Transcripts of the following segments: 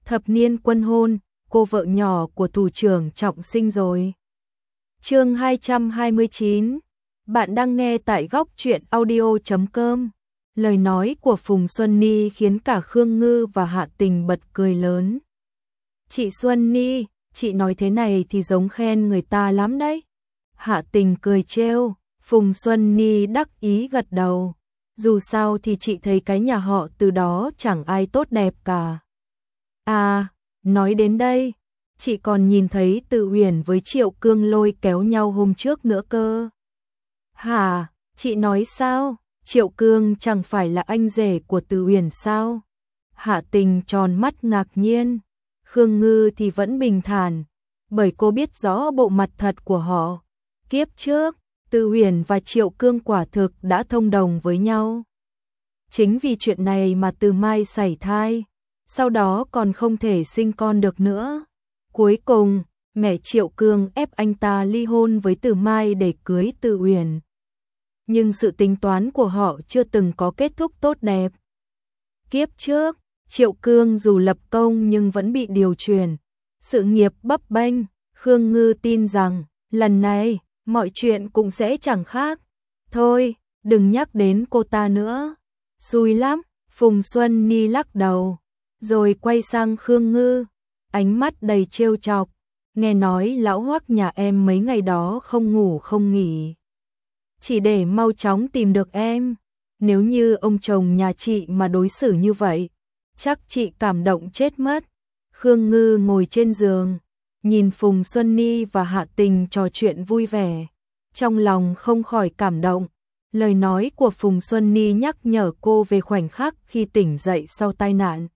thập niên quân hôn, cô vợ nhỏ của thủ trưởng Trọng Sinh rồi. Chương 229. Bạn đang nghe tại góc truyện audio.com. Lời nói của Phùng Xuân Ni khiến cả Khương Ngư và Hạ Tình bật cười lớn. Chị Xuân Ni, chị nói thế này thì giống khen người ta lắm đấy. Hạ Tình cười trêu, Phùng Xuân Ni đắc ý gật đầu. Dù sao thì chị thấy cái nhà họ Từ đó chẳng ai tốt đẹp cả. À, nói đến đây, chị còn nhìn thấy Từ Uyển với Triệu Cương lôi kéo nhau hôm trước nữa cơ. Hả, chị nói sao? Triệu Cương chẳng phải là anh rể của Từ Uyển sao? Hạ Tình tròn mắt ngạc nhiên. Khương Ngư thì vẫn bình thản, bởi cô biết rõ bộ mặt thật của họ. Kiếp trước, Từ Uyển và Triệu Cương quả thực đã thông đồng với nhau. Chính vì chuyện này mà Từ Mai sảy thai, sau đó còn không thể sinh con được nữa. Cuối cùng, mẹ Triệu Cương ép anh ta ly hôn với Từ Mai để cưới Từ Uyển. Nhưng sự tính toán của họ chưa từng có kết thúc tốt đẹp. Kiếp trước, Triệu Cương dù lập công nhưng vẫn bị điều chuyển, sự nghiệp bấp bênh. Khương Ngư tin rằng, lần này, mọi chuyện cũng sẽ chẳng khác. Thôi, đừng nhắc đến cô ta nữa. Xui lắm, Phùng Xuân Ni lắc đầu, rồi quay sang Khương Ngư, ánh mắt đầy trêu chọc. Nghe nói lão Hoắc nhà em mấy ngày đó không ngủ không nghỉ, chỉ để mau chóng tìm được em. Nếu như ông chồng nhà chị mà đối xử như vậy, chắc chị cảm động chết mất. Khương Ngư ngồi trên giường, nhìn Phùng Xuân Ni và Hạ Tình trò chuyện vui vẻ, trong lòng không khỏi cảm động. Lời nói của Phùng Xuân Ni nhắc nhở cô về khoảnh khắc khi tỉnh dậy sau tai nạn.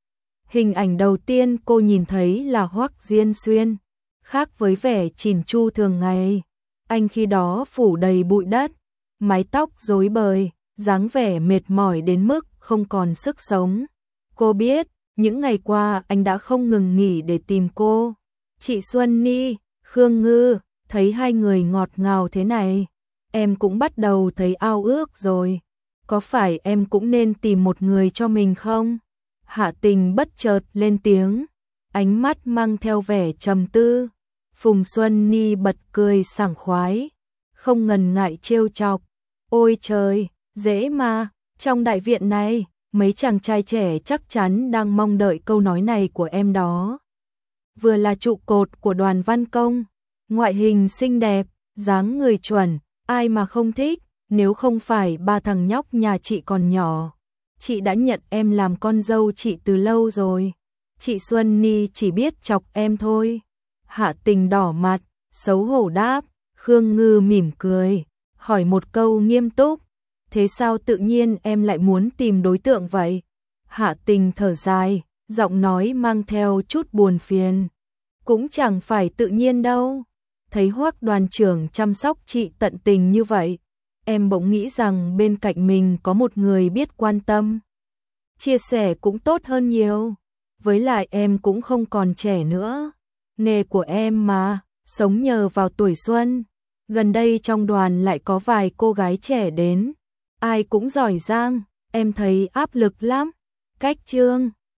Hình ảnh đầu tiên cô nhìn thấy là Hoắc Diên Xuyên, khác với vẻ chỉn chu thường ngày. Anh khi đó phủ đầy bụi đất, mái tóc rối bời, dáng vẻ mệt mỏi đến mức không còn sức sống. Cô biết, những ngày qua anh đã không ngừng nghỉ để tìm cô. Chị Xuân Ni, Khương Ngư, thấy hai người ngọt ngào thế này, em cũng bắt đầu thấy ao ước rồi. Có phải em cũng nên tìm một người cho mình không? Hạ Tình bất chợt lên tiếng, ánh mắt mang theo vẻ trầm tư. Phùng Xuân Ni bật cười sảng khoái, không ngần ngại trêu chọc. Ôi trời, dễ mà, trong đại viện này, mấy chàng trai trẻ chắc chắn đang mong đợi câu nói này của em đó. Vừa là trụ cột của đoàn văn công, ngoại hình xinh đẹp, dáng người chuẩn, ai mà không thích. Nếu không phải ba thằng nhóc nhà chị còn nhỏ, chị đã nhận em làm con dâu chị từ lâu rồi. Chị Xuân Ni chỉ biết chọc em thôi. Hạ Tình đỏ mặt, xấu hổ đáp. Khương Ngư mỉm cười, hỏi một câu nghiêm túc, thế sao tự nhiên em lại muốn tìm đối tượng vậy? Hạ Tình thở dài, giọng nói mang theo chút buồn phiền. Cũng chẳng phải tự nhiên đâu. Thấy Hoắc đoàn trưởng chăm sóc chị tận tình như vậy, em bỗng nghĩ rằng bên cạnh mình có một người biết quan tâm, chia sẻ cũng tốt hơn nhiều. Với lại em cũng không còn trẻ nữa. Nghề của em mà, sống nhờ vào tuổi xuân. Gần đây trong đoàn lại có vài cô gái trẻ đến, ai cũng giỏi giang, em thấy áp lực lắm. Cách chương